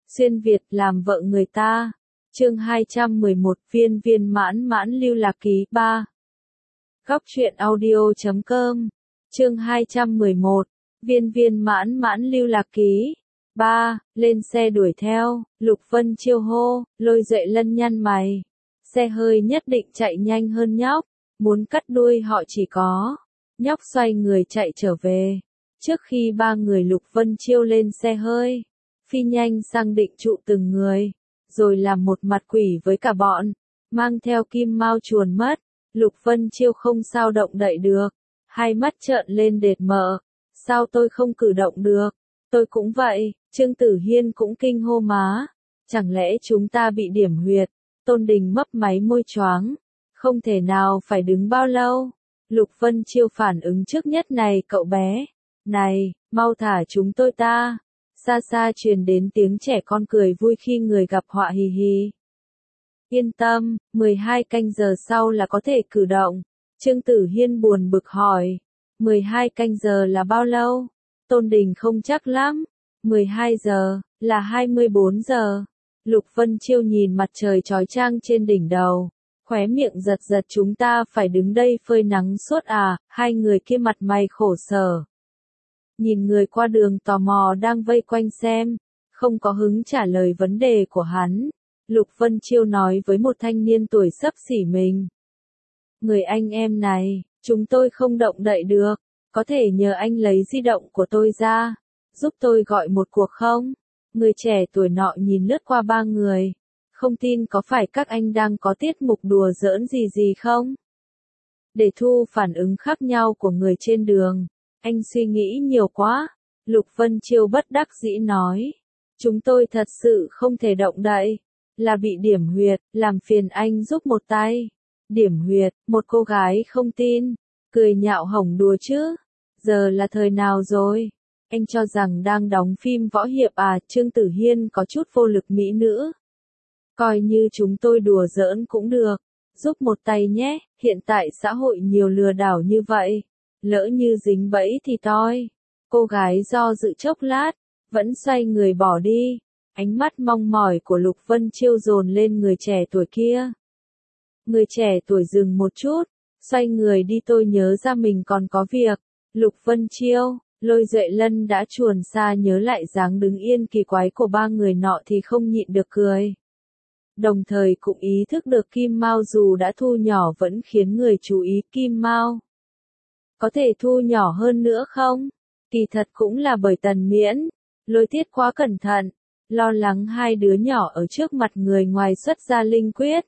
xuyên Việt làm vợ người ta. Chương 211 viên viên mãn mãn lưu lạc ký 3. Góc truyện audio.com. Chương 211 viên viên mãn mãn lưu lạc ký 3. Lên xe đuổi theo, Lục Vân Chiêu hô, Lôi Duệ Lân nhăn mày. Xe hơi nhất định chạy nhanh hơn nhóc, muốn cắt đuôi họ chỉ có. Nhóc xoay người chạy trở về. Trước khi ba người Lục Vân Chiêu lên xe hơi, phi nhanh sang định trụ từng người, rồi làm một mặt quỷ với cả bọn, mang theo kim mao chuồn mất. Lục Vân Chiêu không sao động đậy được, hai mắt trợn lên đệt mờ. Sao tôi không cử động được? Tôi cũng vậy. Trương Tử Hiên cũng kinh hô má. Chẳng lẽ chúng ta bị điểm huyệt? Tôn Đình mấp máy môi choáng. Không thể nào, phải đứng bao lâu? Lục Vân Chiêu phản ứng trước nhất, này cậu bé. Này, mau thả chúng tôi ta. Xa xa truyền đến tiếng trẻ con cười vui khi người gặp họa hì hì. Yên tâm, 12 canh giờ sau là có thể cử động. Trương Tử Hiên buồn bực hỏi. 12 canh giờ là bao lâu? Tôn Đình không chắc lắm. 12 giờ, là 24 giờ. Lục Vân Chiêu nhìn mặt trời chói chang trên đỉnh đầu. Khóe miệng giật giật, chúng ta phải đứng đây phơi nắng suốt à? Hai người kia mặt mày khổ sở. Nhìn người qua đường tò mò đang vây quanh xem. Không có hứng trả lời vấn đề của hắn. Lục Vân Chiêu nói với một thanh niên tuổi xấp xỉ mình. Người anh em này, chúng tôi không động đậy được. Có thể nhờ anh lấy di động của tôi ra, giúp tôi gọi một cuộc không? Người trẻ tuổi nọ nhìn lướt qua ba người. Không tin có phải các anh đang có tiết mục đùa giỡn gì không? Để thu phản ứng khác nhau của người trên đường, anh suy nghĩ nhiều quá. Lục Vân Chiêu bất đắc dĩ nói. Chúng tôi thật sự không thể động đậy. Là bị điểm huyệt, làm phiền anh giúp một tay. Điểm huyệt, một cô gái không tin. Cười nhạo hỏng đùa chứ. Giờ là thời nào rồi? Anh cho rằng đang đóng phim võ hiệp à? Trương Tử Hiên có chút vô lực mỹ nữ. Coi như chúng tôi đùa giỡn cũng được. Giúp một tay nhé, hiện tại xã hội nhiều lừa đảo như vậy. Lỡ như dính bẫy thì toi. Cô gái do dự chốc lát, vẫn xoay người bỏ đi. Ánh mắt mong mỏi của Lục Vân Chiêu dồn lên người trẻ tuổi kia. Người trẻ tuổi dừng một chút, xoay người đi. Tôi nhớ ra mình còn có việc. Lục Vân Chiêu, Lôi Duệ Lân đã chuồn xa nhớ lại dáng đứng yên kỳ quái của ba người nọ thì không nhịn được cười. Đồng thời cũng ý thức được kim mao dù đã thu nhỏ vẫn khiến người chú ý. Kim mao có thể thu nhỏ hơn nữa không? Kỳ thật cũng là bởi Tần Miễn, Lôi Tiết quá cẩn thận, lo lắng hai đứa nhỏ ở trước mặt người ngoài xuất ra linh quyết.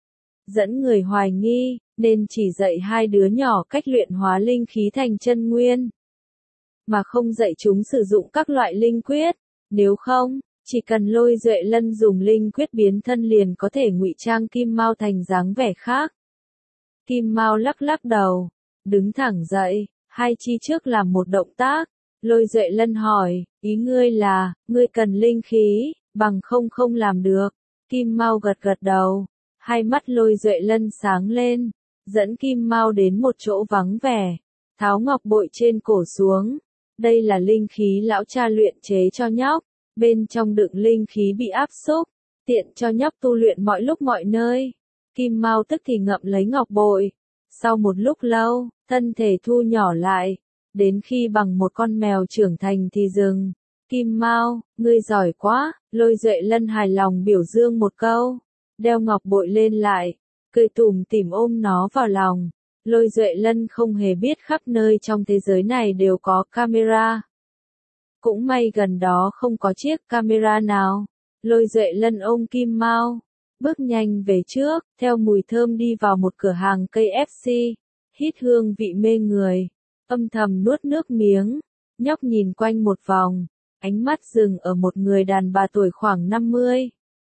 Dẫn người hoài nghi, nên chỉ dạy hai đứa nhỏ cách luyện hóa linh khí thành chân nguyên. Mà không dạy chúng sử dụng các loại linh quyết. Nếu không, chỉ cần Lôi Duệ Lân dùng linh quyết biến thân liền có thể ngụy trang Kim Mao thành dáng vẻ khác. Kim Mao lắc lắc đầu, đứng thẳng dậy, hai chi trước làm một động tác. Lôi Duệ Lân hỏi, ý ngươi là, ngươi cần linh khí, bằng không làm được. Kim Mao gật gật đầu. Hai mắt Lôi Duệ Lân sáng lên, dẫn Kim Mao đến một chỗ vắng vẻ, tháo ngọc bội trên cổ xuống. Đây là linh khí lão cha luyện chế cho nhóc, bên trong đựng linh khí bị áp xúc, tiện cho nhóc tu luyện mọi lúc mọi nơi. Kim Mao tức thì ngậm lấy ngọc bội. Sau một lúc lâu, thân thể thu nhỏ lại, đến khi bằng một con mèo trưởng thành thì dừng. Kim Mao, ngươi giỏi quá, Lôi Duệ Lân hài lòng biểu dương một câu. Đeo ngọc bội lên lại, cười tủm tỉm ôm nó vào lòng. Lôi Duệ Lân không hề biết khắp nơi trong thế giới này đều có camera. Cũng may gần đó không có chiếc camera nào. Lôi Duệ Lân ôm Kim Mao, bước nhanh về trước, theo mùi thơm đi vào một cửa hàng KFC, hít hương vị mê người, âm thầm nuốt nước miếng. Nhóc nhìn quanh một vòng, ánh mắt dừng ở một người đàn bà tuổi khoảng 50.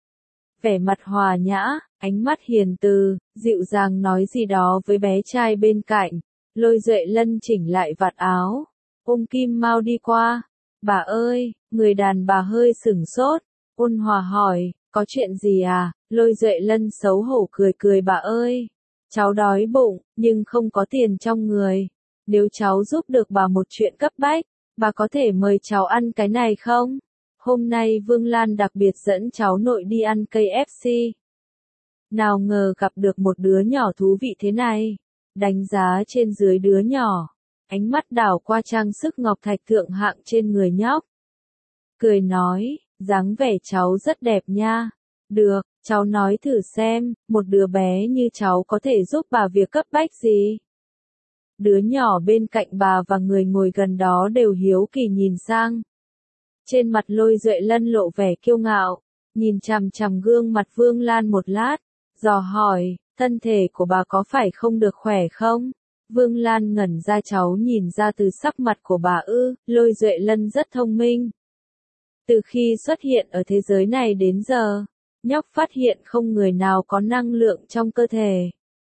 Vẻ mặt hòa nhã, ánh mắt hiền từ, dịu dàng nói gì đó với bé trai bên cạnh. Lôi Duệ Lân chỉnh lại vạt áo, ôm Kim Mao đi qua. Bà ơi, người đàn bà hơi sửng sốt, ôn hòa hỏi, có chuyện gì à? Lôi Duệ Lân xấu hổ cười bà ơi, cháu đói bụng, nhưng không có tiền trong người. Nếu cháu giúp được bà một chuyện cấp bách, bà có thể mời cháu ăn cái này không? Hôm nay Vương Lan đặc biệt dẫn cháu nội đi ăn KFC. Nào ngờ gặp được một đứa nhỏ thú vị thế này. Đánh giá trên dưới đứa nhỏ. Ánh mắt đảo qua trang sức ngọc thạch thượng hạng trên người nhóc. Cười nói, dáng vẻ cháu rất đẹp nha. Được, cháu nói thử xem, một đứa bé như cháu có thể giúp bà việc cấp bách gì? Đứa nhỏ bên cạnh bà và người ngồi gần đó đều hiếu kỳ nhìn sang. Trên mặt Lôi Duệ Lân lộ vẻ kiêu ngạo, nhìn chằm chằm gương mặt Vương Lan một lát, dò hỏi, thân thể của bà có phải không được khỏe không? Vương Lan ngẩn ra, cháu nhìn ra từ sắc mặt của bà ư? Lôi Duệ Lân rất thông minh. Từ khi xuất hiện ở thế giới này đến giờ, nhóc phát hiện không người nào có năng lượng trong cơ thể.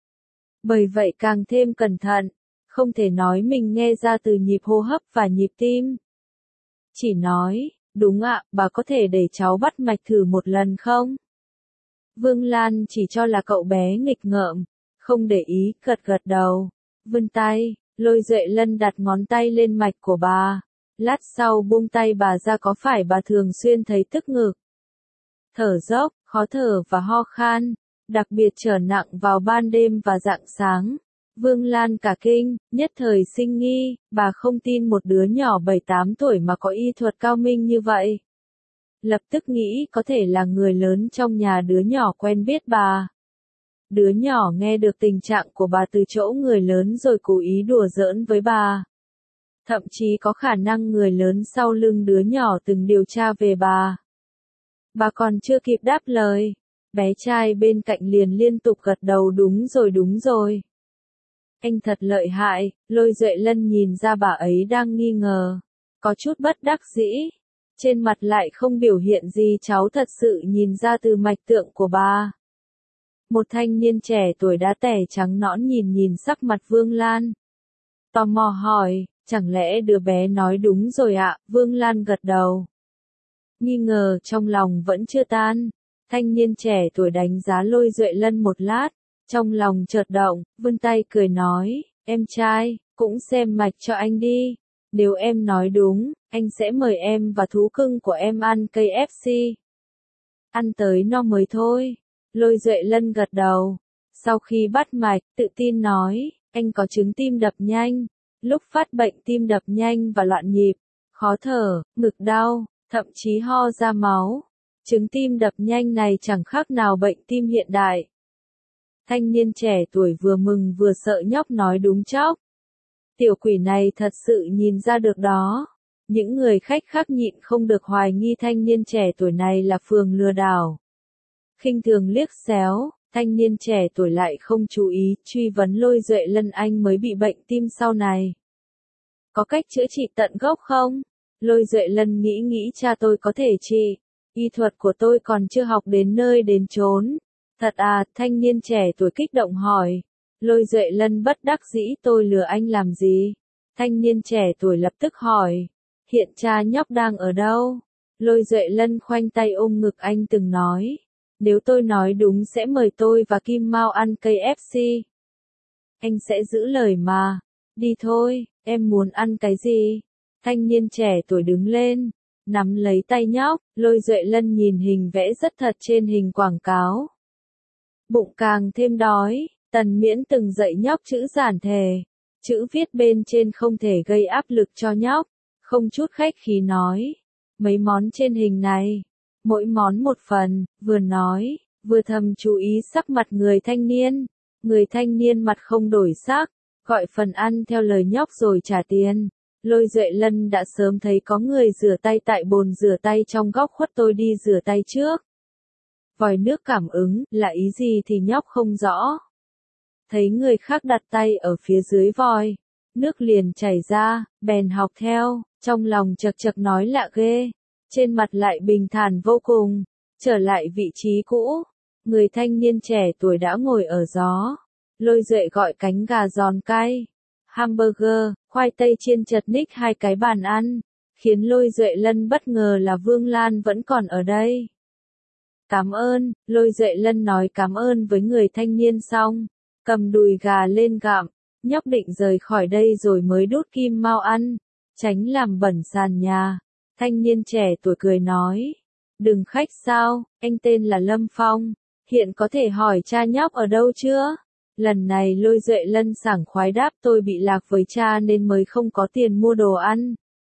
Bởi vậy càng thêm cẩn thận, không thể nói mình nghe ra từ nhịp hô hấp và nhịp tim. Chỉ nói, đúng ạ, bà có thể để cháu bắt mạch thử một lần không? Vương Lan chỉ cho là cậu bé nghịch ngợm, không để ý, gật gật đầu. Vươn tay, Lôi Duệ Lân đặt ngón tay lên mạch của bà. Lát sau buông tay bà ra, có phải bà thường xuyên thấy tức ngực, thở dốc, khó thở và ho khan, đặc biệt trở nặng vào ban đêm và rạng sáng? Vương Lan cả kinh, nhất thời sinh nghi, bà không tin một đứa nhỏ 7-8 tuổi mà có y thuật cao minh như vậy. Lập tức nghĩ có thể là người lớn trong nhà đứa nhỏ quen biết bà. Đứa nhỏ nghe được tình trạng của bà từ chỗ người lớn rồi cố ý đùa giỡn với bà. Thậm chí có khả năng người lớn sau lưng đứa nhỏ từng điều tra về bà. Bà còn chưa kịp đáp lời, bé trai bên cạnh liền liên tục gật đầu, đúng rồi. Anh thật lợi hại. Lôi Duệ Lân nhìn ra bà ấy đang nghi ngờ, có chút bất đắc dĩ, trên mặt lại không biểu hiện gì. Cháu thật sự nhìn ra từ mạch tượng của bà. Một thanh niên trẻ tuổi đá tẻ trắng nõn nhìn sắc mặt Vương Lan, tò mò hỏi, chẳng lẽ đứa bé nói đúng rồi ạ? Vương Lan gật đầu. Nghi ngờ trong lòng vẫn chưa tan. Thanh niên trẻ tuổi đánh giá Lôi Duệ Lân một lát, trong lòng chợt động, vươn tay cười nói, em trai, cũng xem mạch cho anh đi. Nếu em nói đúng, anh sẽ mời em và thú cưng của em ăn KFC. Ăn tới no mới thôi. Lôi Duệ Lân gật đầu. Sau khi bắt mạch, tự tin nói, anh có chứng tim đập nhanh. Lúc phát bệnh tim đập nhanh và loạn nhịp, khó thở, ngực đau, thậm chí ho ra máu. Chứng tim đập nhanh này chẳng khác nào bệnh tim hiện đại. Thanh niên trẻ tuổi vừa mừng vừa sợ, nhóc nói đúng chóc. Tiểu quỷ này thật sự nhìn ra được đó. Những người khách khác nhịn không được hoài nghi thanh niên trẻ tuổi này là phường lừa đảo. Khinh thường liếc xéo, thanh niên trẻ tuổi lại không chú ý, truy vấn Lôi Duệ Lân, anh mới bị bệnh tim sau này. Có cách chữa trị tận gốc không? Lôi Duệ Lân nghĩ cha tôi có thể trị. Y thuật của tôi còn chưa học đến nơi đến chốn. Thật à? Thanh niên trẻ tuổi kích động hỏi. Lôi Duệ Lân bất đắc dĩ, tôi lừa anh làm gì? Thanh niên trẻ tuổi lập tức hỏi. Hiện cha nhóc đang ở đâu? Lôi Duệ Lân khoanh tay ôm ngực, anh từng nói, nếu tôi nói đúng sẽ mời tôi và Kim Mao ăn KFC. Anh sẽ giữ lời mà. Đi thôi, em muốn ăn cái gì? Thanh niên trẻ tuổi đứng lên, nắm lấy tay nhóc. Lôi Duệ Lân nhìn hình vẽ rất thật trên hình quảng cáo. Bụng càng thêm đói, Tần Miễn từng dạy nhóc chữ giản thể. Chữ viết bên trên không thể gây áp lực cho nhóc. Không chút khách khí nói, mấy món trên hình này, mỗi món một phần, vừa nói, vừa thầm chú ý sắc mặt người thanh niên. Người thanh niên mặt không đổi sắc, gọi phần ăn theo lời nhóc rồi trả tiền. Lôi Duệ Lân đã sớm thấy có người rửa tay tại bồn rửa tay trong góc khuất, tôi đi rửa tay trước. Vòi nước cảm ứng, là ý gì thì nhóc không rõ. Thấy người khác đặt tay ở phía dưới vòi, nước liền chảy ra, bèn học theo, trong lòng chật chật nói lạ ghê, trên mặt lại bình thản vô cùng. Trở lại vị trí cũ, người thanh niên trẻ tuổi đã ngồi ở gió. Lôi Duệ gọi cánh gà giòn cay, hamburger, khoai tây chiên chật ních 2 cái bàn ăn, khiến Lôi Duệ Lân bất ngờ là Vương Lan vẫn còn ở đây. Cảm ơn. Lôi Duệ Lân nói cảm ơn với người thanh niên xong, cầm đùi gà lên gặm. Nhóc định rời khỏi đây rồi mới đút Kim Mao ăn, tránh làm bẩn sàn nhà. Thanh niên trẻ tuổi cười nói. Đừng khách sao, anh tên là Lâm Phong. Hiện có thể hỏi cha nhóc ở đâu chưa? Lần này Lôi Duệ Lân sảng khoái đáp tôi bị lạc với cha nên mới không có tiền mua đồ ăn.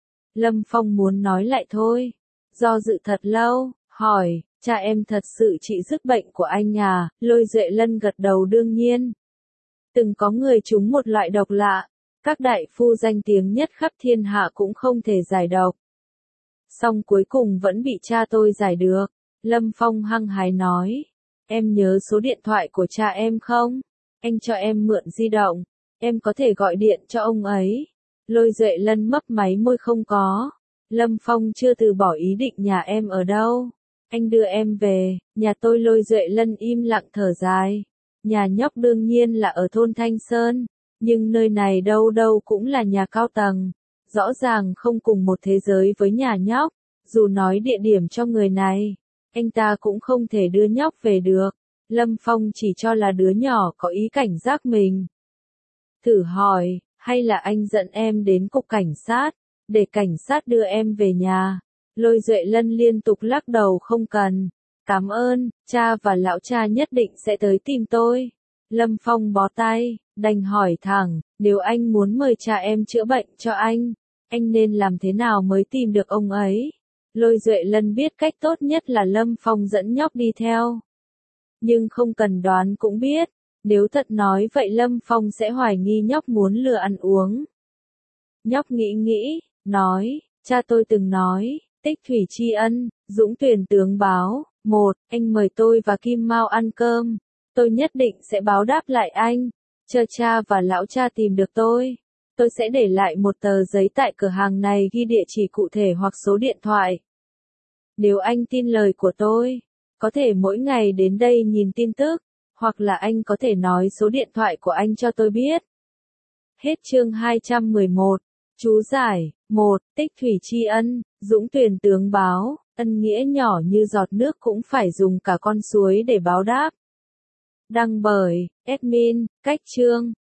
Lâm Phong muốn nói lại thôi. Do dự thật lâu, hỏi, cha em thật sự trị dứt bệnh của anh à? Lôi Duệ Lân gật đầu đương nhiên. Từng có người trúng một loại độc lạ, các đại phu danh tiếng nhất khắp thiên hạ cũng không thể giải độc. Song cuối cùng vẫn bị cha tôi giải được. Lâm Phong hăng hái nói, em nhớ số điện thoại của cha em không? Anh cho em mượn di động, em có thể gọi điện cho ông ấy. Lôi Duệ Lân mấp máy môi không có. Lâm Phong chưa từ bỏ ý định nhà em ở đâu. Anh đưa em về, nhà tôi. Lôi Duệ Lân im lặng thở dài. Nhà nhóc đương nhiên là ở thôn Thanh Sơn, nhưng nơi này đâu đâu cũng là nhà cao tầng. Rõ ràng không cùng một thế giới với nhà nhóc, dù nói địa điểm cho người này, anh ta cũng không thể đưa nhóc về được. Lâm Phong chỉ cho là đứa nhỏ có ý cảnh giác mình. Thử hỏi, hay là anh dẫn em đến cục cảnh sát, để cảnh sát đưa em về nhà? Lôi Duệ Lân liên tục lắc đầu không cần. Cảm ơn, cha và lão cha nhất định sẽ tới tìm tôi. Lâm Phong bó tay, đành hỏi thẳng, nếu anh muốn mời cha em chữa bệnh cho anh nên làm thế nào mới tìm được ông ấy? Lôi Duệ Lân biết cách tốt nhất là Lâm Phong dẫn nhóc đi theo. Nhưng không cần đoán cũng biết, nếu thật nói vậy Lâm Phong sẽ hoài nghi nhóc muốn lừa ăn uống. Nhóc nghĩ, nói, cha tôi từng nói, tích thủy tri ân, dũng tuyển tướng báo. Một, anh mời tôi và Kim Mao ăn cơm, tôi nhất định sẽ báo đáp lại anh. Chờ cha và lão cha tìm được tôi sẽ để lại một tờ giấy tại cửa hàng này ghi địa chỉ cụ thể hoặc số điện thoại. Nếu anh tin lời của tôi, có thể mỗi ngày đến đây nhìn tin tức, hoặc là anh có thể nói số điện thoại của anh cho tôi biết. Hết chương 211. Chú giải. 1. Tích thủy tri ân, dũng tuyển tướng báo. Ân nghĩa nhỏ như giọt nước cũng phải dùng cả con suối để báo đáp. Đăng bởi admin, Cách Chương.